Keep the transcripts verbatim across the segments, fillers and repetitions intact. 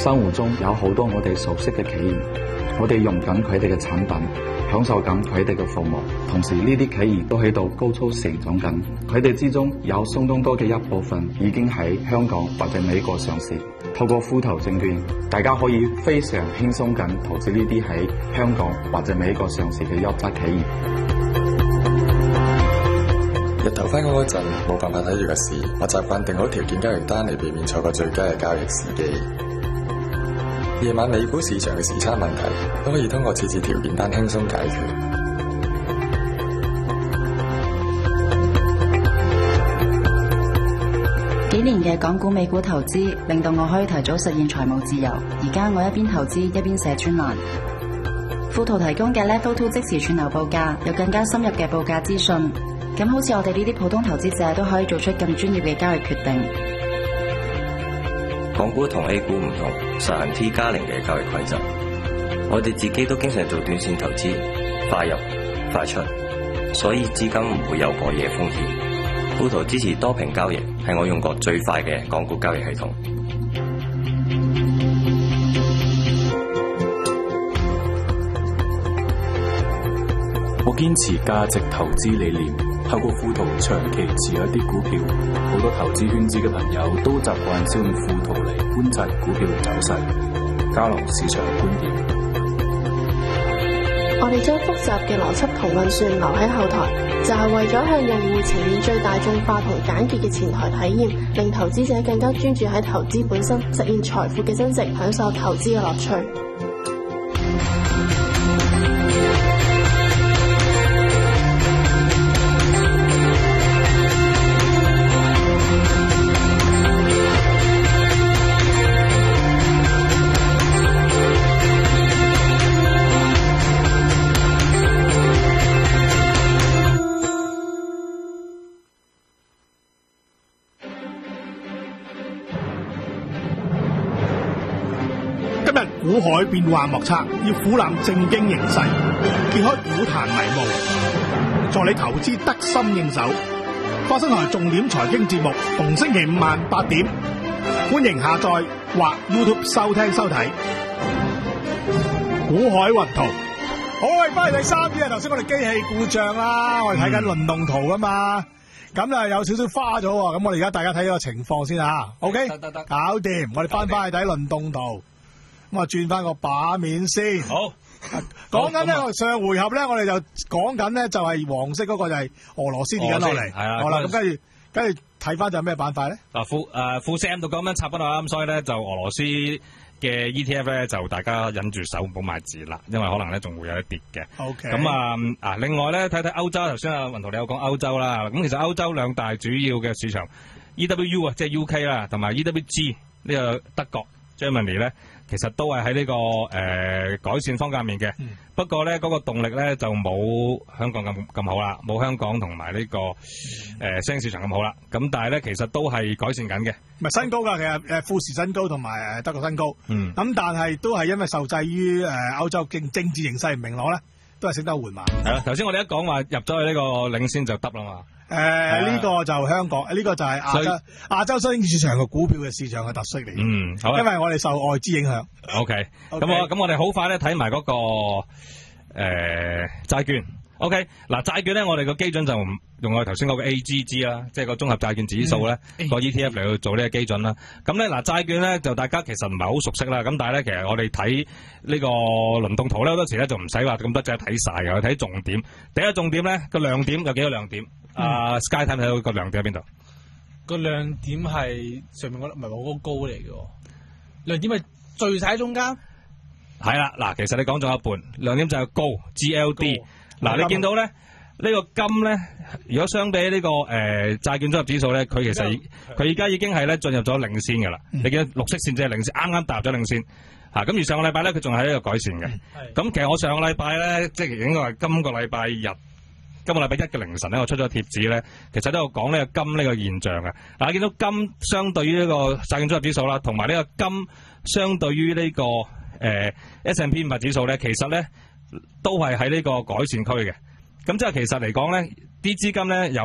生活中有好多我哋熟悉嘅企業，我哋用緊佢哋嘅產品，享受緊佢哋嘅服務，同時呢啲企業都喺度高速成長緊，佢哋之中有相當多嘅一部分已經喺香港或者美國上市。透過富途證券，大家可以非常輕鬆咁投資呢啲喺香港或者美國上市嘅優質企業。 日頭返工嗰陣冇辦法睇住個市，我習慣定好條件交易單嚟避免錯過最佳嘅交易時機。夜晚美股市場嘅時差問題都可以通過設置條件單輕鬆解決。 幾年嘅港股美股投資令到我可以提早實現財務自由。而家我一邊投資一邊寫專欄。富途提供嘅 Level Two 即時串流報價，有更加深入嘅報價資訊。咁好似我哋呢啲普通投資者都可以做出更專業嘅交易決定。 港股同 A 股唔同，實行 T 加零嘅交易規則。我哋自己都經常做短線投資，快入快出，所以資金唔會有過夜風險。富途支持多屏交易，係我用過最快嘅港股交易系統。 我堅持價值投資理念，透過富途長期持有一啲股票。好多投資圈子嘅朋友都習慣使用富途嚟觀察股票嘅走勢，交流市場嘅觀點。 我哋將複雜嘅邏輯同運算留喺後台，就係為咗向用戶呈現最大眾化同簡潔嘅前台體驗，令投資者更加專注喺投資本身，實現財富嘅增值，享受投資嘅樂趣。 股海變幻莫測，要俯瞰正經形勢，揭開股壇迷霧，助你投資得心應手。花生台重點財經節目，逢星期五晚八點，歡迎下載或 YouTube 收聽收睇。股海雲圖，好，我哋翻嚟第三節啊！頭先我哋機器故障啦，我哋睇緊輪動圖噶嘛，咁啊有少少花咗喎，咁我哋而家大家睇個情況先啊 ，OK， 得得得，搞掂，我哋翻翻去睇輪動圖。咁啊，轉翻個把面先。好，講緊咧，上回合咧，我哋就講緊咧，就係黃色嗰個就係俄羅斯跌緊落嚟。係啊，好啦，咁跟住跟住睇翻就係咩板塊咧？嗱，富誒富 C M 度咁樣插翻落啦，咁所以咧就俄羅斯嘅 E T F 咧就大家忍住手唔好買字啦，因為可能咧仲會有一跌嘅。OK。咁啊啊，另外咧睇睇歐洲，頭先阿雲圖你有講歐洲啦，咁其實歐洲兩大主要嘅市場 E W U 啊，即係 U K 啦，同埋 E W G 呢個德國 Germany 咧。其實都係喺呢個誒、呃、改善方向面嘅，嗯、不過咧嗰、那個動力咧就冇香港咁咁好啦，冇香港同埋呢個誒、呃、新興市場咁好啦。咁但係咧其實都係改善緊嘅，唔係新高㗎。其實誒富時新高同埋誒德國新高，咁、嗯、但係都係因為受制於誒歐洲政政治形勢唔明朗咧，都係升得緩慢。係啦，頭先我哋一講話入咗去呢個領先就得啦嘛。誒，呢個就香港，呢、這個就係亞洲亞洲新興市場嘅股票嘅市場嘅特色嚟。嗯，好，因為我哋受外資影響。O K，咁我咁我哋好快咧睇埋嗰個誒債券。O K，嗱債券咧，我哋個基準就用我哋頭先嗰個 A G G 啦，即係個綜合債券指數咧個 E T F 嚟去做呢個基準啦。咁咧嗱債券咧就大家其實唔係好熟悉啦。咁但係咧其實我哋睇呢個輪動圖咧好多時咧就唔使話咁多隻睇晒嘅，我睇重點。第一重點咧個亮點有幾個亮點？啊、uh, ，Sky 睇唔睇到個亮點喺邊度？ 個亮點係上面嗰粒唔係好高嚟嘅，亮點係聚晒喺中間。 係啦，嗱，其實你講咗一半，亮點就係高 G L D。嗱，你見到咧呢、呢個金咧，如果相比呢、呢個誒債、呃、券綜合指數咧，佢其實佢而家已經係咧進入咗領先嘅啦。嗯、你見綠色線即係領先，啱啱踏入咗領先。嚇，咁而上個禮拜咧，佢仲喺呢個改善嘅。咁、嗯、其實我上個禮拜咧，即係應該係今個禮拜日。今個禮拜一嘅凌晨咧，我出咗貼紙咧，其實都有講呢個金呢個現象嘅。嗱，你見到金相對於呢個債券綜合指數啦，同埋呢個金相對於呢、這個誒、呃、S and P 五百指數咧，其實咧都係喺呢個改善區嘅。咁即係其實嚟講咧，啲資金咧有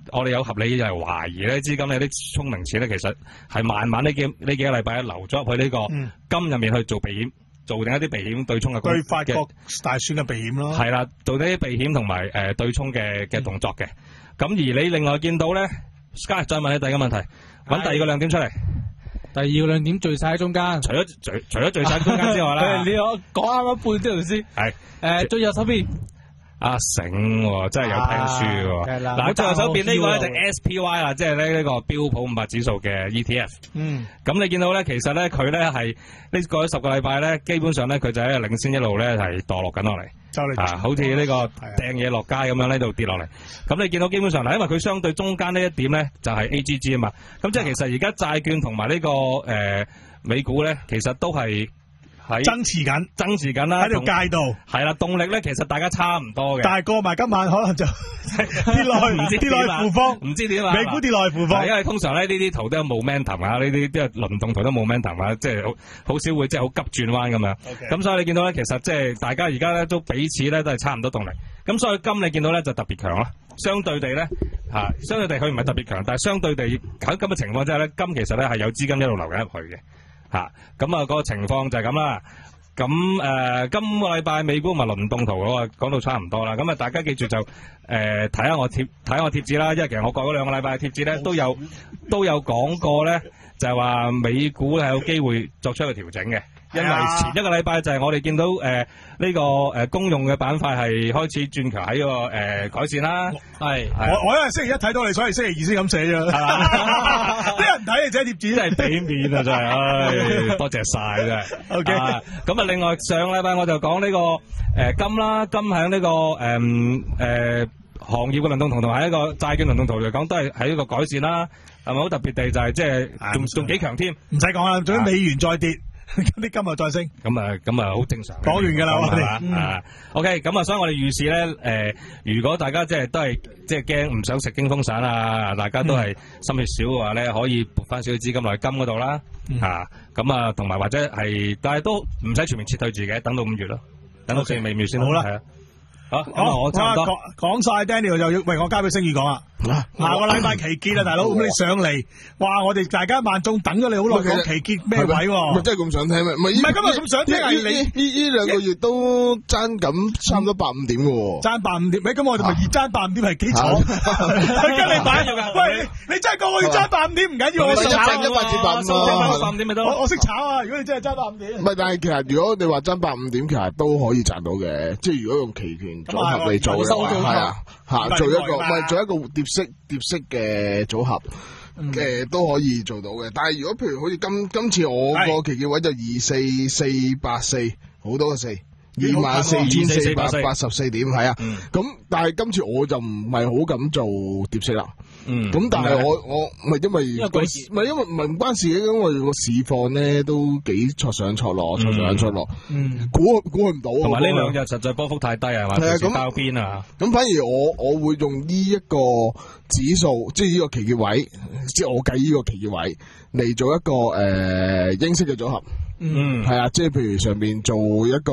我哋有合理就係懷疑咧，資金呢啲聰明錢咧，其實係慢慢呢幾呢幾個禮拜流咗入去呢個金入面去做避險，做定一啲避險對沖嘅對法國大選嘅避險咯。 係啦，做啲避險同埋誒對沖嘅嘅動作嘅。咁、嗯、而你另外見到咧 ，Sky 再問你第二個問題，揾第二個亮點出嚟。 第二個亮點聚晒喺中間， 除咗聚除咗聚晒喺中間之外啦， 你我講啱一半先頭先。係誒，最右手邊。 阿醒喎，真係有聽書喎。嗱，最右手邊呢個咧就 S P Y 啦，即係咧呢個標普五百指數嘅 E T F。嗯。咁你見到咧，其實咧佢咧係呢過咗十個禮拜咧，基本上咧佢就喺度領先一路咧係墮落緊落嚟。就嚟啊，好似呢個掟嘢落街咁樣呢度跌落嚟。咁你見到基本上嗱，因為佢相對中間呢一點咧就係 A G G 啊嘛。咁即係其實而家債券同埋呢個誒美股咧，其實都係。喺增持緊， 增持緊啦， 喺條街度。 係啦，動力咧其實大家差唔多嘅。 但係過埋今晚可能就跌落去，唔知跌落去負方， 唔知點啊。 美股跌落去負方。 因為通常咧呢啲圖都有 momentum 啊，呢啲即係輪動圖都冇 momentum 啊，即係好好少會即係好急轉彎咁樣。咁、okay. 所以你見到咧，其實即係大家而家咧都彼此咧都係差唔多動力。咁所以金你見到咧就特別強啦。相對地咧嚇，相對地佢唔係特別強，但係相對地喺咁嘅情況之下咧，金其實咧係有資金一路流緊入去嘅。嚇，咁啊嗰個情況就係咁啦。咁誒、呃，今個禮拜美股咪輪動圖嗰個講到差唔多啦。咁啊，大家記住就誒睇下我貼睇下我貼紙啦。因為其實我過嗰兩個禮拜嘅貼紙咧都有都有講過咧，就係、是、話美股係有機會作出一個調整嘅。因為前一個禮拜就係我哋見到誒呢、呃這個誒、呃、公用嘅板塊係開始轉強喺個誒、呃、改善啦。係我我因為星期一睇到你，所以星期二先咁寫啫。啲人睇你寫貼紙真係俾面啊！真係，唉，多謝晒真係。O K，咁啊，另外上禮拜我就講呢、這個誒、呃、金啦，金喺呢、這個誒誒、呃呃、行業嘅輪動圖同埋一個債券輪動圖嚟講，都係喺呢個改善啦。係咪好特別地就係即係仲仲幾強添？唔使講啦，總之美元再跌。咁啲今日再升， 咁啊咁啊好正常。 講完噶啦，我哋啊 ，OK，咁啊，所以我哋預示咧，誒、呃，如果大家即係都係即係驚唔想食驚風散啊，大家都係心血少嘅話咧，可以撥翻少少資金落去金嗰度啦，嗯、啊，咁啊，同埋或者係，但係都唔使全面撤退住嘅，等到五月咯，等到四月尾月先好啦。係啊，好，咁啊，我差唔多講晒 Daniel 就要，喂，我交俾星宇講啦。下個禮拜期結啊，大佬，咁你上嚟，哇！我哋大家萬眾等咗你好耐，講期結咩位？ 咪真係咁想聽咩？唔係今日咁想聽係你呢呢兩個月都爭緊差唔多百五點嘅喎， 爭百五點。喂，咁我哋咪熱爭百五點係幾慘？跟你買，喂，你真係個個月爭百五點唔緊要，我識炒一百至百五百五點咪得。 我我識炒啊！如果你真係爭百五點， 唔係，但係其實如果你話爭百五點，其實都可以賺到嘅。即係如果用期權組合嚟做嘅話，係啊，嚇做一個唔係做一個疊式疊式嘅組合，誒、嗯呃、都可以做到嘅。但係如果譬如好似今今次我個期結位就二四四八四，好多個四，二萬四千四百八十四點，係啊。咁、嗯、但係今次我就唔係好敢做疊式啦。嗯，咁但係我我唔係因為唔係因為唔係唔關事嘅，因為個市況咧都幾挫上挫落，挫上挫落。嗯，估估唔到。同埋呢兩日實在波幅太低係嘛？係啊，咁包邊啊？ 咁反而我我會用呢一個指數，即係呢個期結位，即係我計呢個期結位嚟做一個誒、呃、英式嘅組合。嗯，係啊，即係譬如上面做一個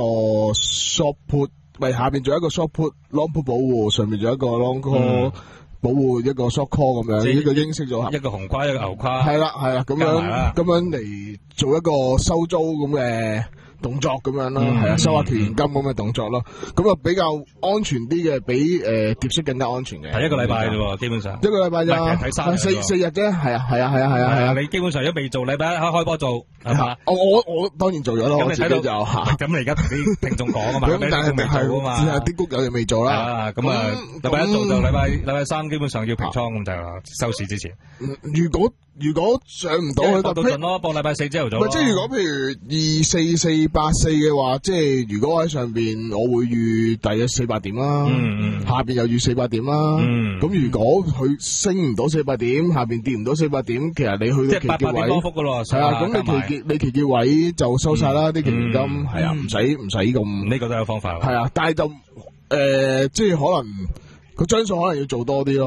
short put， 喂下邊做一個 short put，long put 保護，上面做一個 long call。嗯保護一個 short call 咁樣，一個英式組合， 一個紅跨一個牛跨， 係啦係啦，咁樣咁樣嚟做一個收租咁嘅動作咁樣咯，係、嗯、啊，收下期現金咁嘅動作咯，咁啊比較安全啲嘅，比誒疊息更加安全嘅。 係一個禮拜啫喎，基本上一個禮拜咋，睇三四四日啫，係啊係啊係啊係啊係啊， 你基本上都未做禮拜一開開波做係嘛？ 我我我當然做咗咯，我自己就嚇。 咁你而家同啲聽眾講啊嘛，咁但係未做啊嘛， 只係啲谷友哋未做啦。 咁啊禮拜一做就禮拜禮拜三基本上要平倉咁就啦，收市之前。 如果如果上唔到去到盡咯，播禮拜四朝頭早。 即係如果譬如二四四八四嘅話，即係如果喺上邊，我會預大約四百點啦。嗯嗯。下邊又預四百點啦。嗯。咁如果佢升唔到四百點，下邊跌唔到四百點，其實你去到期結位，係啊，咁你期結你期結位就收晒啦，啲期現金係啊，唔使唔使咁。 呢個都有方法。 係啊，但係就誒，即係可能個張數可能要做多啲咯。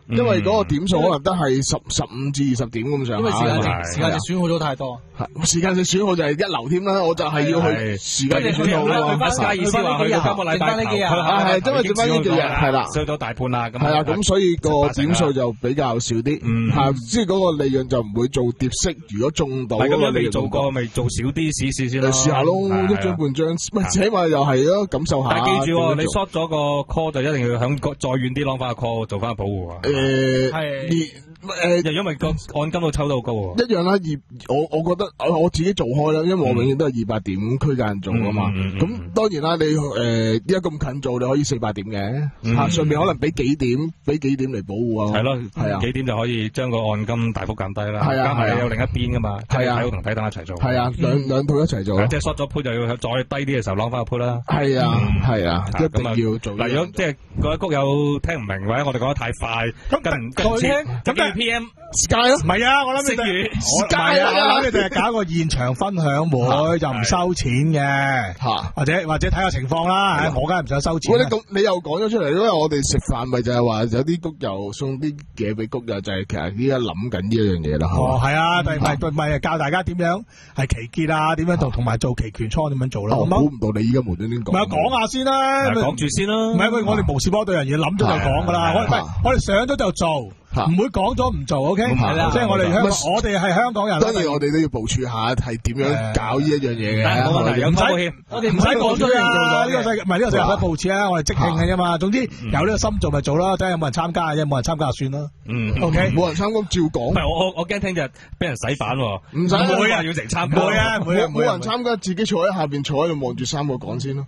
因為嗰個點數可能都係十十五至二十點咁上下。 因為時間值時間值損耗咗太多。 時間值損耗就係一流添啦，我就係要去時間值損耗啦。 翻加意思話去到今個禮拜頭， 係因為點解呢幾日係啦， 衰到大半啦，咁係啦，咁所以個點數就比較少啲，嚇，即係嗰個利潤就唔會做疊息。如果中到， 咁樣未做過，咪做少啲試試先咯。 試下咯，一張半張，咪起碼又係咯，感受下。 但係記住喎，你 short 咗個 call 就一定要響再遠啲攞翻個 call 做翻保護啊。 誒， 係誒，就因為個按金都抽到好高喎。 一樣啦，二我我覺得我我自己做開啦，因為我永遠都係二百點區間做噶嘛。咁當然啦，你誒依家咁近做，你可以四百點嘅，嚇上面可能俾幾點，俾幾點嚟保護啊。 係咯， 係啊， 幾點就可以將個按金大幅減低啦。 係啊， 加埋有另一邊噶嘛， 係啊， 睇好同睇單一齊做。 係啊，兩兩套一齊做。 即係 short 咗 put 就要再低啲嘅時候攞翻個 put 啦。 係啊，係啊，一定要做。 嗱，如果即係各位谷友聽唔明或者我哋講得太快，跟跟唔切，咁嘅 P M。 街咯，唔係啊！我諗你哋， 街啊！ 我諗你哋係搞個現場分享會，就唔收錢嘅，吓或者或者睇下情況啦。我梗係唔想收錢。 喂，你咁你又講咗出嚟，因為我哋食飯咪就係話有啲谷友送啲嘢俾谷友，就係其實依家諗緊呢一樣嘢啦。 哦，係啊，但係咪教大家點樣係期結啊？點樣同同埋做期權倉點樣做啦？ 我估唔到你依家無端端講。 咪講下先啦， 講住先啦。 唔係，我哋無事波對人嘢諗咗就講噶啦。我哋我哋上咗就做。唔會講咗唔做 ，OK？係啦，即係我哋香，我哋係香港人。 當然我哋都要部署下係點樣搞呢一樣嘢嘅。 冇問題，有保險，我哋唔使講咗啊！ 呢個世界唔係呢個世界唔使部署啊！我哋即興嘅啫嘛。總之有呢個心做咪做啦，睇下有冇人參加啫，冇人參加就算啦。 嗯 ，OK， 冇人參加照講。 唔係我我我驚聽日俾人洗版喎。 唔使， 唔會啊，要成參加。 唔會啊，唔會冇人參加，自己坐喺下邊坐喺度望住三個講先咯。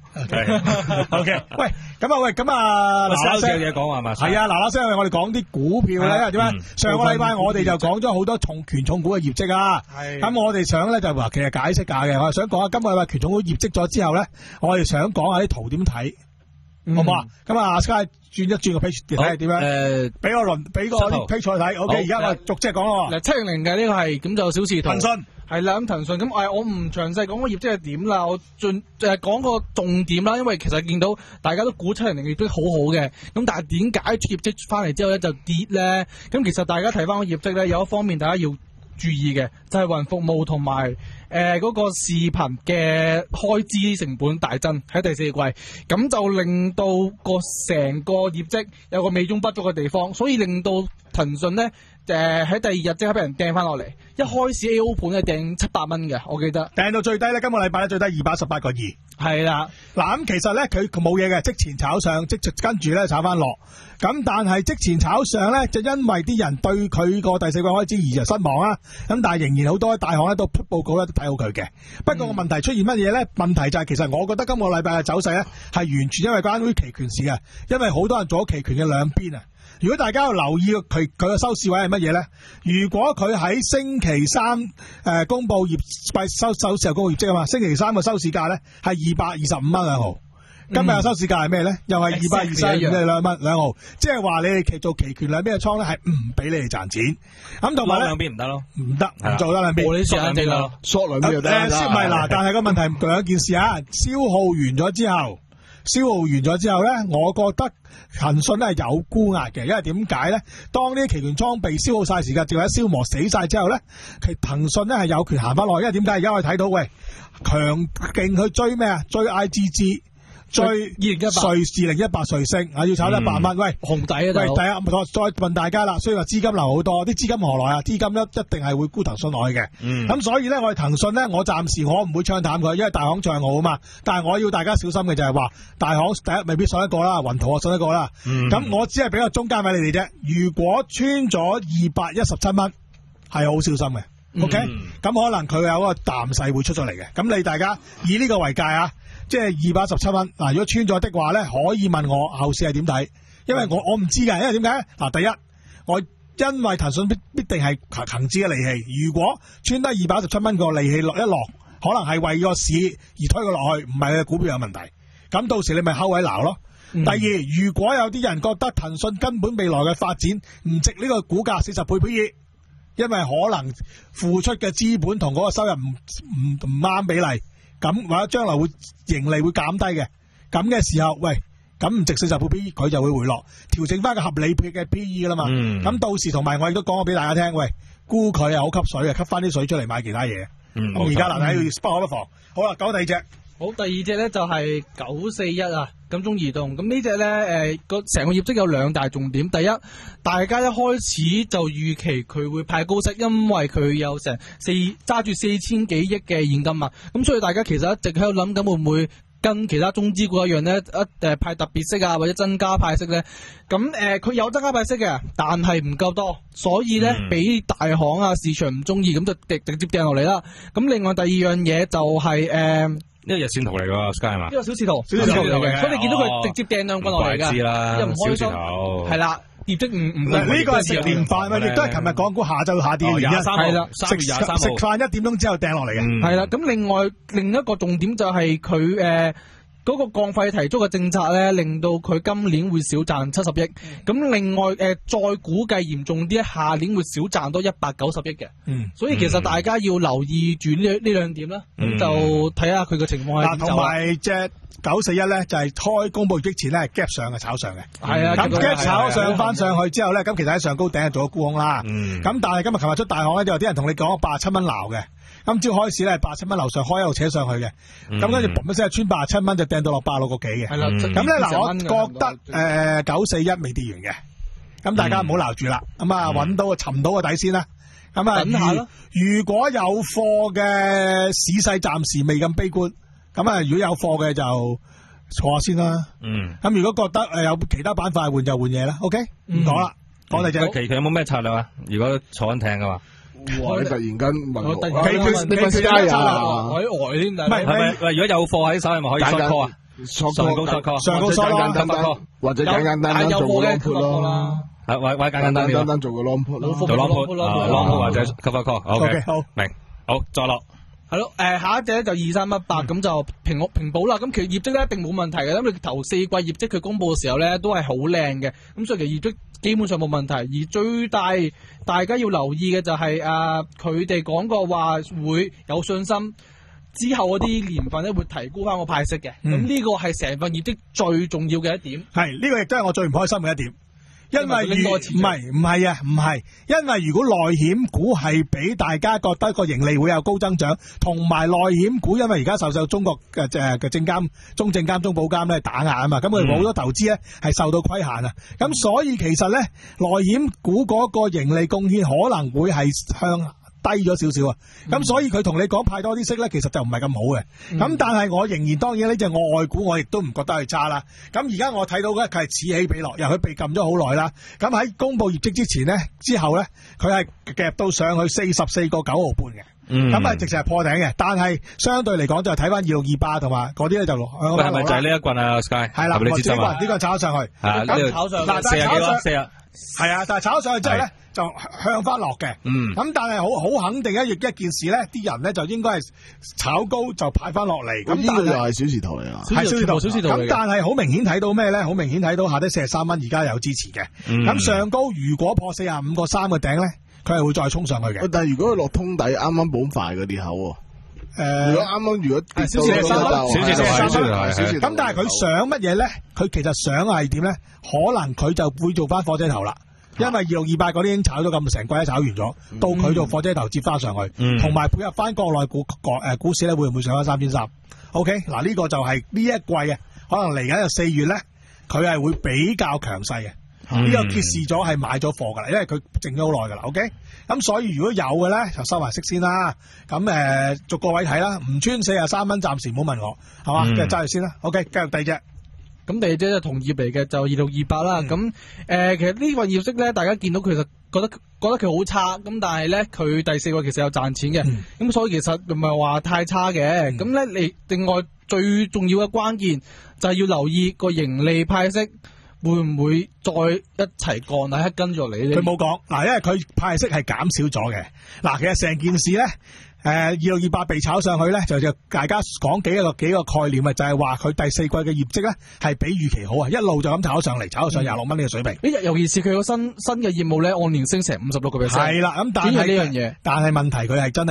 OK，喂，咁啊喂，咁啊嗱嗱聲有嘢講係嘛？ 係啊，嗱嗱聲我哋講啲股票咧，因為點解？上個禮拜我哋就講咗好多重權重股嘅業績啊，咁我哋想咧就話其實解釋下嘅，我係想講下今個禮拜權重股業績咗之後咧，我哋想講下啲圖點睇，好唔好啊？咁啊，Sky 轉一轉個 page 睇下點樣？誒，俾個輪，俾個 page 我睇。OK，而家我逐隻講咯。 嗱，七零零嘅呢個係咁就小視圖。 騰訊係啦，咁騰訊咁誒，我唔詳細講個業績係點啦，我盡誒講個重點啦，因為其實見到大家都估七零零業績好好嘅，咁但係點解業績翻嚟之後咧就跌咧？咁其實大家睇翻個業績咧，有一方面大家要注意嘅，就係雲服務同埋誒嗰個視頻嘅開支成本大增喺第四季，咁就令到個成個業績有個美中不足嘅地方，所以令到騰訊咧。誒，喺、呃、第二日即刻俾人掟翻落嚟，一開始 A O 盤係掟七百蚊嘅，我記得掟到最低咧，今個禮拜咧最低二百一十八個二， 係啦。 嗱咁其實咧佢冇嘢嘅，即前炒上，即跟住咧炒翻落。咁但係即前炒上咧，就因為啲人對佢個第四季開支而就失望啦。咁但係仍然好多大行咧都出報告咧都睇好佢嘅。不過個問題出現乜嘢咧？問題就係其實我覺得今個禮拜嘅走勢咧係完全因為關於期權事嘅，因為好多人做咗期權嘅兩邊啊。如果大家要留意佢佢嘅收市位係乜嘢咧？如果佢喺星期三誒、呃、公佈業季收收市後公佈業績啊嘛，星期三嘅收市價咧係二百二十五蚊兩毫，嗯、今日嘅收市價係咩咧？又係二百二十五蚊兩蚊兩毫，即係話你哋期做期權兩邊嘅倉咧係唔俾你哋賺錢。咁同埋咧兩邊唔得咯，唔得唔做得兩邊， 你縮兩邊咯， 縮兩邊就得。 誒，唔係嗱，但係個問題仲有一件事啊，消耗完咗之後。消耗完咗之後咧，我覺得騰訊咧係有沽壓嘅，因為點解咧？當呢啲期權倉被消耗晒時間，或者消磨死晒之後咧，其騰訊咧係有權行翻落去，因為點解？而家我哋睇到喂，強勁去追咩啊？追 I G G。最二零一八瑞士零一八瑞星啊，要炒一百蚊，喂紅底啊！ 喂，第一再問大家啦，雖然話資金流好多，啲資金何來啊？資金一一定係會沽騰訊落去嘅。咁、嗯、所以咧，我哋騰訊咧，我暫時我唔會唱淡佢，因為大行唱好啊嘛。但係我要大家小心嘅就係話，大行第一未必信一個啦，雲圖我信一個啦。咁、嗯、我只係俾個中間位你哋啫。如果穿咗二百一十七蚊，係好小心嘅。嗯、OK，咁可能佢有個淡勢會出咗嚟嘅。咁你大家以呢個為界啊。即係二百一十七蚊嗱，如果穿咗的話咧，可以問我後市係點睇？因為我我唔知㗎，因為點解嗱？第一，我因為騰訊必必定係恒指嘅利器，如果穿得二百一十七蚊個利器落一落，可能係為個市而推佢落去，唔係佢股票有問題。咁到時你咪睺位撈咯。嗯、第二，如果有啲人覺得騰訊根本未來嘅發展唔值呢個股價四十倍 P E， 因為可能付出嘅資本同嗰個收入唔唔唔啱比例。咁或者將來會盈利會減低嘅，咁嘅時候，喂， 咁唔值四十倍 P E， 佢就會回落，調整翻個合理嘅 P E 啦嘛。咁、嗯、到時同埋我亦都講咗俾大家聽，喂，沽佢啊好吸水啊，吸翻啲水出嚟買其他嘢。咁而家嗱睇不可不防。好啦，講第二隻。 好，第二隻咧就係九四一啊，金中移動。咁呢隻咧誒個成個業績有兩大重點。第一，大家一開始就預期佢會派高息，因為佢有成四揸住四千幾億嘅現金啊。咁所以大家其實一直喺度諗緊會唔會跟其他中資股一樣咧，一誒派特別息啊，或者增加派息咧。咁誒佢有增加派息嘅，但係唔夠多，所以咧俾、嗯、大行啊市場唔中意，咁就直直接掟落嚟啦。咁另外第二樣嘢就係、是、誒。呃呢個日線圖嚟噶 Sky 係嘛？呢個小視圖，小視圖嚟嘅，所以你見到佢直接掟兩棍落嚟噶，又唔開心，係啦，業績唔唔呢個係食年飯啊，亦都係琴日港股下晝下跌嘅原因， 係啦， 三月廿三號食飯一點鐘之後掟落嚟嘅， 係啦。咁另外另一個重點就係佢誒。嗰個降費提速嘅政策咧，令到佢今年會少賺七十億。咁、嗯、另外誒、呃，再估計嚴重啲，下年會少賺多一百九十億嘅。嗯，所以其實大家要留意住呢呢兩點啦。咁、嗯、就睇下佢嘅情況係點走。 同埋隻九四一咧，就係、是、開公佈業績前咧 gap 上嘅炒上嘅。係啊，咁 gap 炒上翻上去之後咧，咁其實喺上高頂係做咗沽空啦。嗯。咁但係今日琴日出大行咧，就有啲人同你講八十七蚊撈嘅。今朝開始咧，八十七蚊樓上開一路扯上去嘅，咁跟住嘣一聲穿八十七蚊就掟到落八十六個幾嘅。係啦，咁咧嗱，我覺得誒九四一未跌完嘅，咁大家唔好撈住啦，咁啊揾到尋到個底先啦。咁啊，等下咯。如果有貨嘅市勢暫時未咁悲觀，咁啊如果有貨嘅就坐下先啦。嗯。咁如果覺得誒有其他板塊換就換嘢啦。OK，唔講啦，講第隻。 期期有冇咩策略啊？如果坐緊艇嘅話。 哇！你突然間問我， 你佢你佢加啊！ 我喺外添， 唔係係咪？喂，如果有貨喺手，係咪可以 short call 啊？上高 short call， 上高 short call，或者簡簡單單做個 long put 咯。 係，或或簡簡單單單做個 long put 咯， 做 long put，long put 或者 cover call。OK， 好， 明，好，再落。 係咯，誒下一隻咧就二三一八，咁就平屋平保啦。咁其實業績咧一定冇問題嘅，因為頭四季業績佢公佈嘅時候咧都係好靚嘅，咁所以其實業績基本上冇問題。而最大大家要留意嘅就係誒佢哋講過話會有信心，之後嗰啲年份咧會提高翻個派息嘅。咁呢、嗯、個係成份業績最重要嘅一點。 係呢、呢個亦都係我最唔開心嘅一點。因為如唔係唔係啊，唔係，因為如果內險股係俾大家覺得個盈利會有高增長，同埋內險股因為而家受受中國嘅誒嘅證監、中證監、中保監咧打壓啊嘛，咁佢好多投資咧係受到規限啊，咁、嗯、所以其實咧內險股嗰個盈利貢獻可能會係向低咗少少啊，咁、嗯、所以佢同你講派多啲息咧，其實就唔係咁好嘅。咁、嗯、但係我仍然當然呢隻我外股我亦都唔覺得係差啦。咁而家我睇到咧佢係此起彼落，由佢被撳咗好耐啦。咁喺公佈業績之前咧，之後咧佢係夾到上去四十四個九毫半嘅。咁啊、嗯、直情係破頂嘅。但係相對嚟講就係睇翻二六二八同埋嗰啲咧就落。 係咪就係呢一棍啊 Sky？係啦， 呢個呢個炒上去。 係呢炒上嗱， 四廿幾咯，四廿。 係啊，但係炒咗上去之後咧，就向翻落嘅。嗯。咁但係好好肯定一一件事咧，啲人咧就應該係炒高就派翻落嚟。咁呢個又係小時圖嚟啊。 係小時圖， 小時圖。 咁但係好明顯睇到咩咧？好明顯睇到下低四十三蚊，而家有支持嘅。咁、嗯、上高如果破四十五個三嘅頂咧，佢係會再衝上去嘅。 但係如果佢落通底，啱啱補快嗰啲口喎。誒，如果啱啱如果跌到四十三蚊， 小時圖係小時圖。 咁但係佢想乜嘢咧？佢其實想係點咧？可能佢就會做翻火車頭啦。因為二六二八嗰啲已經炒咗咁成季都炒完咗，嗯、到佢做火車頭接翻上去，同埋、嗯、配合翻國內股國誒股市咧，會唔會上翻三千三 ？OK，嗱呢個就係呢一季嘅，可能嚟緊嘅四月咧，佢係會比較強勢嘅。呢、嗯、個揭示咗係買咗貨噶啦，因為佢靜咗好耐噶啦。OK，咁所以如果有嘅咧，就收埋息先啦。咁誒、呃，逐個位睇啦，唔穿四十三蚊，暫時唔好問我，係嘛？跟住揸住先啦。OK，繼續第二隻。 咁第二隻就同業嚟嘅，就二六二八啦。咁誒、嗯呃，其實呢份業績咧，大家見到其實覺得覺得佢好差，咁但係咧佢第四個其實有賺錢嘅，咁、嗯、所以其實唔係話太差嘅。咁咧、嗯，你另外最重要嘅關鍵就係要留意個盈利派息會唔會再一齊降啊？一跟住嚟咧， 佢冇講嗱，因為佢派息係減少咗嘅。嗱，其實成件事咧。誒，二六二八被炒上去咧，就就大家講幾個幾個概念啊，就係話佢第四季嘅業績咧係比預期好啊，一路就咁炒上嚟，炒到上廿六蚊呢個水平。 呢尤其是佢個新新嘅業務咧，按年升成五十六個 percent。 係啦，咁但係呢樣嘢， 但係問題佢係真係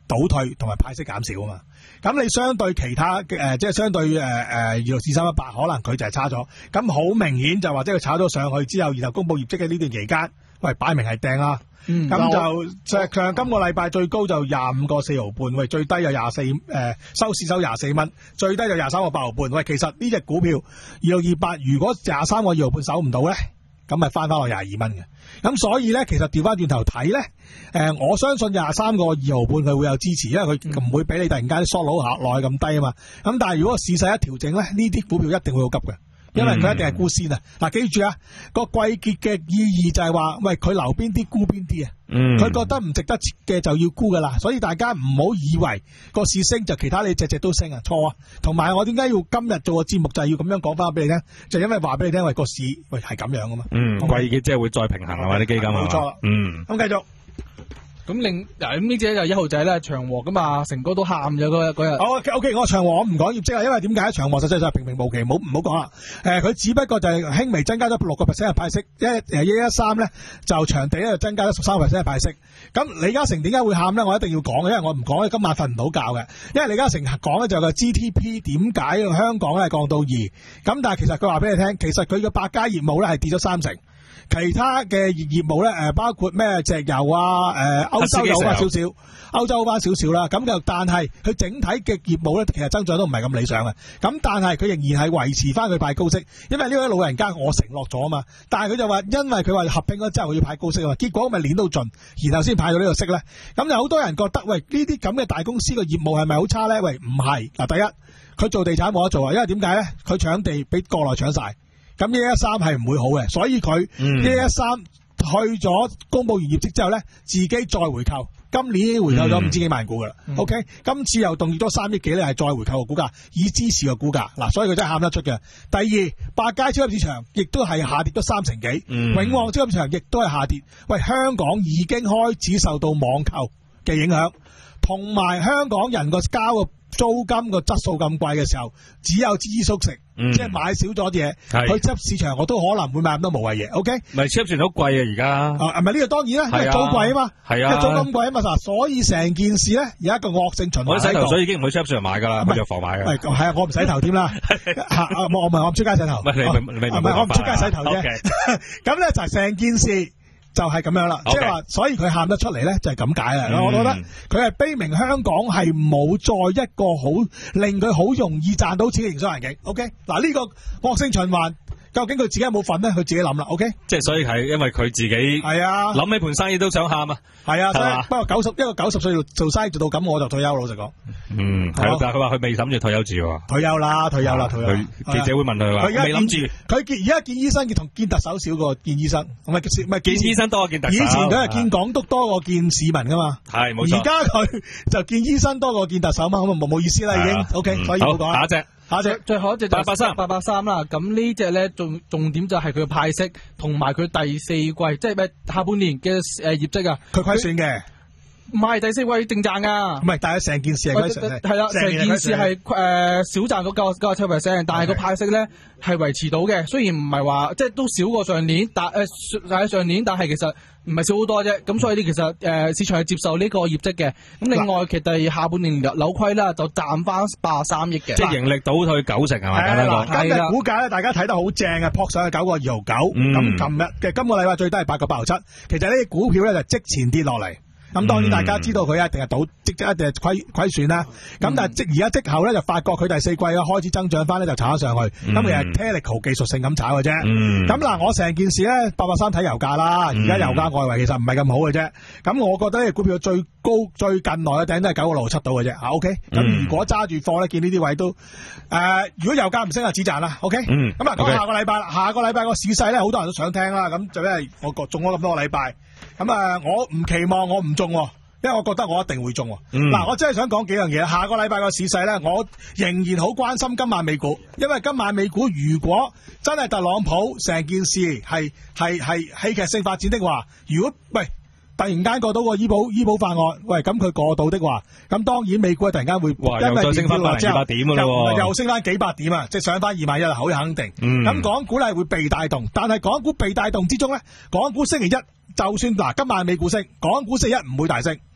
倒退同埋派息減少啊嘛。咁你相對其他嘅、呃、即係相對誒誒二六四三一八，可能佢就係差咗。咁好明顯就或者佢炒咗上去之後，然後公佈業績嘅呢段期間，喂，擺明係掟啦。咁、嗯、就石強今個禮拜最高就廿五個四毫半，喂，最低有廿四誒收市收廿四蚊，最低就廿三個八毫半。喂，其實呢隻股票二六二八，如果廿三個二毫半守唔到咧，咁咪翻翻落廿二蚊嘅。咁所以咧，其實調翻轉頭睇咧，誒、呃，我相信廿三個二毫半佢會有支持，因為佢唔會俾你突然間縮佬下落去咁低啊嘛。咁但係如果市勢一調整咧，呢啲股票一定會好急嘅。因為佢一定係沽先啊！嗱，記住啊，個季結嘅意義就係話，喂，佢留邊啲沽邊啲啊！嗯，佢覺得唔值得嘅就要沽噶啦，所以大家唔好以為個市升就其他你隻隻都升啊，錯啊！同埋我點解要今日做個節目就係要咁樣講翻俾你聽，就因為話俾你聽，喂，個市喂係咁樣噶嘛。嗯，季結即係會再平衡啊嘛啲基金啊。冇錯。嗯。咁繼續。咁另嗱咁呢隻就一號仔咧，長和噶嘛，成哥都喊咗嗰日嗰日。O K O K，我長和我唔講業績啊，因為點解長和實際上係平平無奇，唔好唔好講啦。誒、呃，佢只不過就係輕微增加咗六個 percent 嘅派息，一誒一一三咧就長地咧就增加咗十三個 percent 嘅派息。咁李嘉誠點解會喊咧？我一定要講嘅，因為我唔講咧今晚瞓唔到覺嘅。因為李嘉誠講咧就係個 G D P 點解香港咧降到二，咁但係其實佢話俾你聽，其實佢嘅百佳業務咧係跌咗三成。其他嘅業務咧，誒包括咩石油啊，誒歐洲有翻少少，歐洲翻少少啦。咁就但係佢整體嘅業務咧，其實增長都唔係咁理想嘅。咁但係佢仍然係維持翻佢派高息，因為呢位老人家我承諾咗啊嘛。但係佢就話，因為佢話合併咗之後佢要派高息啊嘛，結果咪攣到盡，然後先派到呢個息咧。咁有好多人覺得，喂，呢啲咁嘅大公司嘅業務係咪好差咧？喂，唔係嗱，第一佢做地產冇得做啊，因為點解咧？佢搶地俾國內搶晒。咁一一三係唔會好嘅，所以佢一一三去咗公佈完業績之後咧，自己再回購，今年已經回購咗五千幾萬股噶啦。嗯、OK， 今次又動用多三億幾咧，係再回購個股價，以支持個股價。嗱，所以佢真係喊得出嘅。第二，百佳超級市場亦都係下跌咗三成幾，嗯、永旺超級市場亦都係下跌。喂，香港已經開始受到網購嘅影響，同埋香港人個交個租金個質素咁貴嘅時候，只有支支縮食。嗯、即係買少咗啲嘢，去超級市場我都可能會買咁多無謂嘢。O K， 唔係超級市場好貴啊，而家啊，唔係呢個當然啦，因為租貴啊嘛，係啊，租金貴啊嘛，嗱，所以成件事咧有一個惡性循環。我洗頭水已經唔去超級市場買噶啦，去藥房買嘅。係啊，我唔洗頭添啦，我我唔係我唔出街洗頭，唔係唔係我唔出街洗頭啫。咁咧就係成件事。就係咁樣啦，即係話，所以佢喊得出嚟咧，就係咁解啦。嗯、我覺得佢係悲鳴香港係冇再一個好令佢好容易賺到錢嘅營商環境。OK，嗱呢個惡性循環。究竟佢自己有冇份咧？佢自己諗啦 ，OK？ 即係所以係因為佢自己係啊，諗起盤生意都想喊啊，係啊，吧不過九十一個九十歲做生意做到咁，我就退休。老實講，嗯，係咯，但係佢話佢未諗住退休住喎，退休啦，退休啦，退休。佢記者會問佢話，佢未諗住，佢見而家見醫生，見同見特首少過見醫生，唔係唔係見醫生多過見特首。以前佢係見港督多過見市民噶嘛，係冇錯。而家佢就見醫生多過見特首嘛，咁啊冇冇意思啦，已經 OK， 所以冇講。下一隻。下隻最後一隻就八八三八八三啦，咁呢隻咧重重點就係佢嘅派息同埋佢第四季即係咩下半年嘅誒業績啊，佢虧損嘅，唔係第四季定賺噶，唔係，但係成件事係虧損，係啦，成件事係誒少賺嗰九九十七 percent， 但係個派息咧係維持到嘅，雖然唔係話即係都少過上年，但誒喺上年，但係其實唔係少好多啫，咁所以呢其實誒、呃、市場係接受呢個業績嘅，咁另外其實第下半年扭虧啦，就賺翻八十三億嘅，即係盈利倒退九成係咪？係啦，股價咧大家睇得好正啊，撲上去九個二毫九，咁琴日嘅今個禮拜最低係八個八毫七，其實呢啲股票咧就即前跌落嚟。咁當然大家知道佢一定係倒即即一定係虧虧損啦。咁、嗯、但係即而家即後咧就發覺佢第四季啊開始增長翻咧就炒咗上去。咁、嗯、其實 technical 技術性咁炒嘅啫。咁嗱、嗯，我成件事咧八八三睇油價啦。而家、嗯、油價外圍其實唔係咁好嘅啫。咁我覺得呢個股票最高最近來嘅頂都係九個六七到嘅啫。啊 OK。咁如果揸住貨咧，見呢啲位都誒、呃，如果油價唔升啊，止賺啦。OK。咁啊，講下個禮拜啦。下個禮拜個市勢咧，好多人都想聽啦。咁就因為我中咗咁多個禮拜。咁啊，我唔期望我唔中，因為我覺得我一定會中。嗱、嗯，我真係想講幾樣嘢。下個禮拜個市勢咧，我仍然好關心今晚美股，因為今晚美股如果真係特朗普成件事係係係戲劇性發展的話，如果喂突然間過到個醫保醫保法案，喂咁佢過到的話，咁當然美股突然間會哇因為又升翻二百點噶咯，又升翻幾百點啊，即係上翻二萬一，好肯定。咁、嗯、港股咧會被帶動，但係港股被帶動之中咧，港股星期一。就算嗱，今晚美股升，港股星期一唔會大升，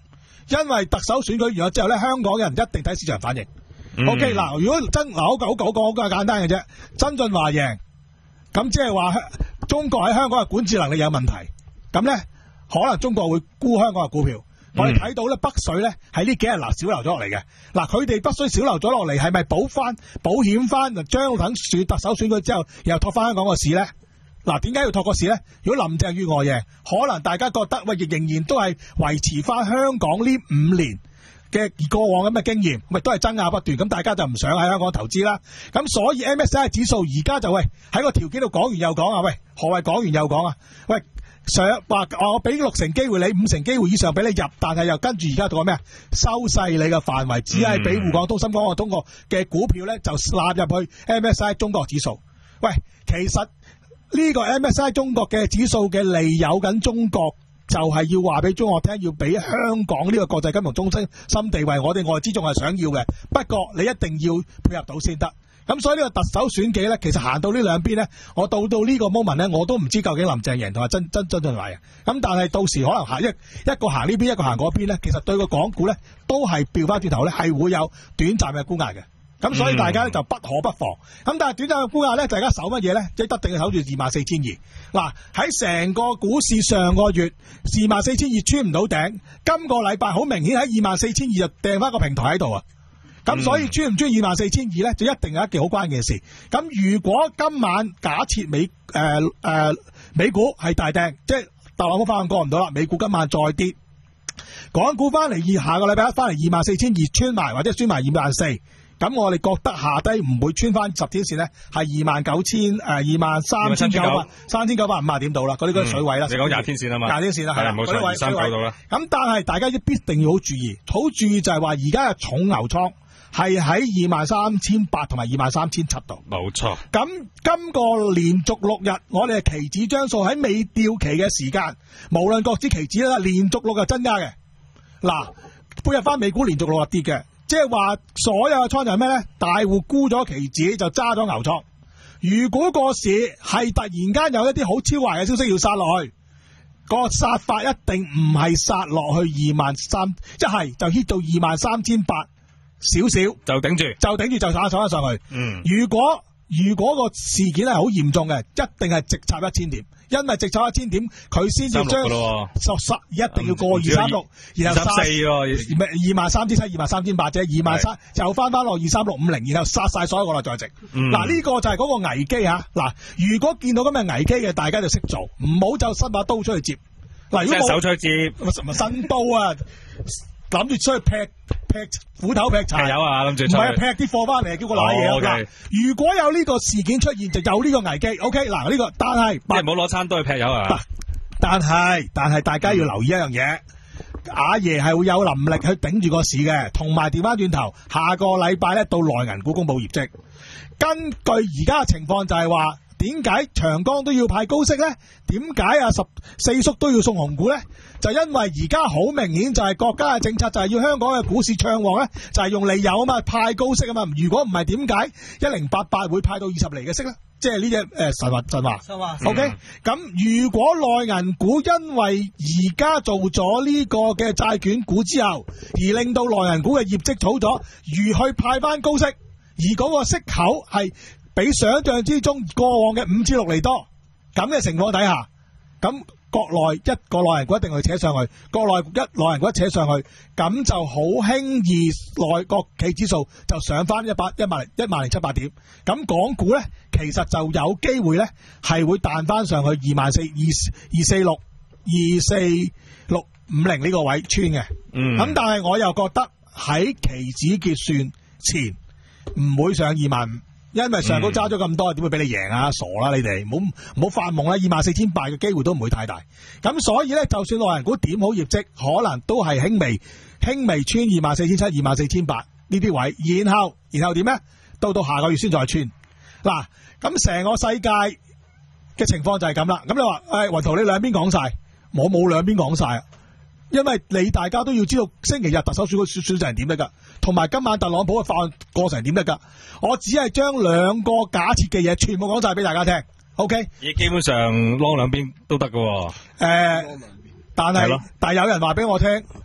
因為特首選舉完咗之後咧，香港人一定睇市場反應。 嗯、 OK 嗱，如果真嗱好講好講好講簡單嘅啫，曾俊華贏，咁即係話中國喺香港嘅管治能力有問題，咁咧可能中國會沽香港嘅股票。嗯、我哋睇到咧北水咧喺呢幾日嗱少流咗落嚟嘅，嗱佢哋北水少流咗落嚟，係咪補翻保險翻將等選特首選舉之後，然後托翻香港個市咧？嗱，點解要托個市咧？如果林鄭月娥贏，可能大家覺得喂，亦仍然都係維持翻香港呢五年嘅過往咁嘅經驗，咪都係爭拗不斷，咁大家就唔想喺香港投資啦。咁所以 M S C I 指數而家就喂喺個條件度講完又講啊，喂何謂講完又講啊？喂上話我俾六成機會你，五成機會以上俾你入，但係又跟住而家做咩啊？收細你嘅範圍，只係俾滬港通、深港通過嘅股票咧就納入去 M S C I 中國指數。喂，其實呢個 M S C I 中國嘅指數嘅利誘緊中國，就係要話俾中國聽，要俾香港呢個國際金融中心心地位，我哋外資仲係想要嘅。不過你一定要配合到先得。咁所以呢個特首選舉咧，其實行到呢兩邊咧，我到到呢個 moment 咧，我都唔知究竟林鄭贏同埋曾曾曾俊華贏。咁但係到時可能行一一個行呢邊，一個行嗰邊咧，其實對個港股咧都係調翻轉頭咧，係會有短暫嘅沽壓嘅。咁所以大家咧就不可不防。咁但係短暫嘅沽壓咧，大家守乜嘢咧？即係一定要守住二萬四千二。嗱，喺成個股市上個月二萬四千二穿唔到頂，今個禮拜好明顯喺二萬四千二就掟翻個平台喺度啊！咁所以穿唔穿二萬四千二咧，就一定有一件好關鍵嘅事。咁如果今晚假設美誒誒、呃呃、美股係大掟，即係特朗普方案過唔到啦，美股今晚再跌，港股翻嚟二下個禮拜一翻嚟二萬四千二穿埋或者穿埋二萬四。咁我哋覺得下低唔會穿翻十天線咧，係二萬九千誒二萬三千九百三千九百五十點到啦，嗰啲嗰啲水位啦。 你講廿天線啊嘛， 廿天線啦，係啦， 冇錯，二三九到啦。 咁但係大家必定要好注意，好注意就係話而家嘅重牛倉係喺二萬三千八同埋二萬三千七度。 冇錯。咁今個連續六日，我哋嘅期指張數喺未掉期嘅時間，無論國指期指啦，連續六日增加嘅。嗱，配合翻美股連續六日跌嘅。即係話所有嘅倉就係咩咧？大戶沽咗期指就揸咗牛倉。如果個市係突然間有一啲好超壞嘅消息要殺落去，個殺法一定唔係殺落去二萬三，一係就 hit 到二萬三千八少少， 就頂住， 就頂住就炒炒咗上去。 嗯， 如果如果個事件係好嚴重嘅，一定係直插一千點。因為直炒一千點，佢先至將十十一定要過二三六，然後殺二萬三千七、二萬三千八啫，二萬三就翻翻落二三六五零，然後殺晒所有個內在值。嗱、嗯，呢、這個就係嗰個危機吓。嗱，如果見到咁嘅危機嘅，大家就識做，唔好就伸把刀出去接。嗱，如果冇手出去接，咪伸刀啊！諗住出去劈劈斧頭劈柴，有啊，諗住唔係劈啲貨翻嚟，叫個瀨嘢。嗱、哦 okay，如果有呢個事件出現，就有呢個危機。O K，嗱呢個，但係你唔好攞餐刀去劈油啊！但係但係大家要留意一樣嘢，阿爺係會有能力去頂住個市嘅，同埋調翻轉頭，下個禮拜咧到內銀股公布業績。根據而家嘅情況就係話，點解長江都要派高息咧？點解啊十四叔都要送紅股咧？就因為而家好明顯就係國家嘅政策就係要香港嘅股市暢旺咧，就係、是、用利誘啊嘛，派高息啊嘛。如果唔係，點解一零八八會派到二十厘嘅息咧？即係呢隻誒神話神話。神話。O K，咁如果內銀股因為而家做咗呢個嘅債券股之後，而令到內銀股嘅業績好咗，如去派翻高息，而嗰個息口係比想象之中過往嘅五至六厘多，咁嘅情況底下，咁。國內一個內銀股一定去扯上去，國內一內銀股一扯上去，咁就好輕易內國企指數就上翻一百一萬零一萬零七百點。咁港股咧，其實就有機會咧係會彈翻上去二萬四二二四六二四六五零呢個位穿嘅。嗯，咁但係我又覺得喺期指結算前唔會上二萬五。因為上高揸咗咁多，點會俾你贏啊？傻啦你哋，唔好唔好發夢啦！二萬四千八嘅機會都唔會太大。咁所以咧，就算內銀股點好業績，可能都係輕微輕微穿二萬四千七、二萬四千八呢啲位。然後然後點咧？到到下個月先再穿。嗱，咁成個世界嘅情況就係咁啦。咁你話誒，雲圖你兩邊講晒，我冇兩邊講晒。因為你大家都要知道星期日特首選舉選選成點得噶，同埋今晚特朗普嘅法案過成點得噶。我只係將兩個假設嘅嘢全部講晒俾大家聽。O K， 亦基本上攞兩邊都得噶。誒、 呃，但係但係有人話俾我聽，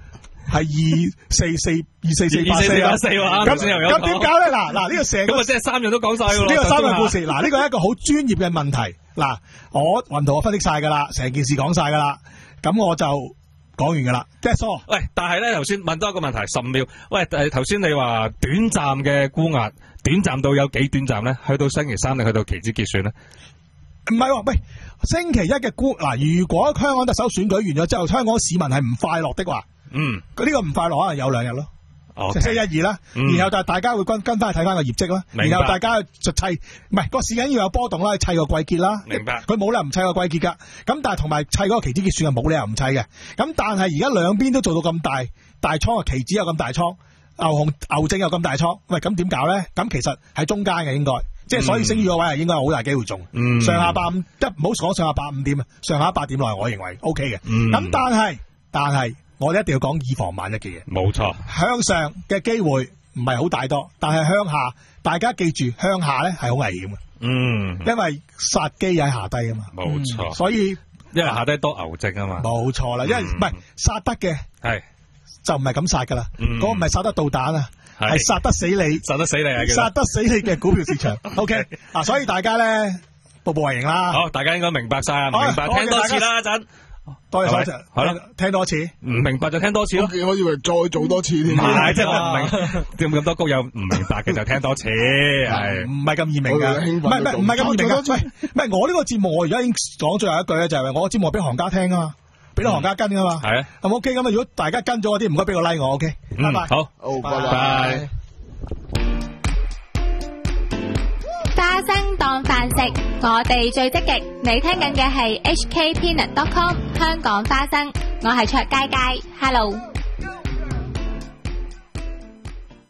係二四四二四四八四啊， 四喎， 咁咁點解咧？嗱嗱呢個成個咁啊，即係三樣都講晒㗎咯。 呢個三個故事，嗱呢個係一個好專業嘅問題。嗱，我雲圖我分析晒㗎啦，成件事講晒㗎啦，咁我就講完㗎啦。That's all。 喂，但係咧頭先問多一個問題，十秒。喂，誒頭先你話短暫嘅沽壓，短暫到有幾短暫咧？去到星期三定去到期指結算咧？ 唔係喎，喂，星期一嘅沽嗱，如果香港特首選舉完咗之後，香港市民係唔快樂的話， 嗯， 佢呢個唔快樂可能有兩日咯。 哦， 即係一二啦， 嗯、 然後就大家會跟跟翻去睇翻個業績啦，然後大家就砌，唔係個市緊要有波動啦，砌個季結啦， 明白？佢冇理由唔砌個季結噶，咁但係同埋砌嗰個期指結算係冇理由唔砌嘅，咁但係而家兩邊都做到咁大大倉，期指有咁大倉，牛熊牛證有咁大倉，喂，咁點搞咧？咁其實喺中間嘅應該，即係所以升與個位係應該好大機會中， 嗯、 上下百五，一唔好講上下百五點啊，上下百點內我認為 O K 嘅，咁、 嗯、 但係但係。我哋一定要講以防萬一嘅嘢， 冇錯。 向上嘅機會唔係好大多，但係向下，大家記住向下咧係好危險嘅。 嗯， 因為殺機喺下低啊嘛。 冇錯、嗯。 所以因為下低多牛證啊嘛。 冇錯啦，因為唔係殺得嘅係就唔係咁殺噶啦。嗰、嗯、個唔係殺得導彈啊，係殺得死你， 殺得死你啊！ 殺得死你嘅股票市場。O K 啊，所以大家咧步步為營啦。 好，大家應該明白晒啊，明白聽多次啦，一陣。 多謝收好啦， 聽多次， 唔明白就聽多次咯。 我以為再做多次添。 唔係，即係我唔明，咁咁多谷友唔明白嘅就聽多次，係唔係咁易明噶？唔係唔係唔係咁易明噶？喂，唔係我呢個節目，我而家已經講最後一句咧，就係我個節目俾行家聽啊嘛，俾啲行家跟噶嘛。係啊，係咪 OK 咁啊？如果大家跟咗嗰啲，唔該俾個 like 我 OK。拜拜。 好， 拜拜。 花生當飯食，我哋最積極。你聽緊嘅係 H K Peanut dot com 香港花生，我係卓佳佳 ，Hello。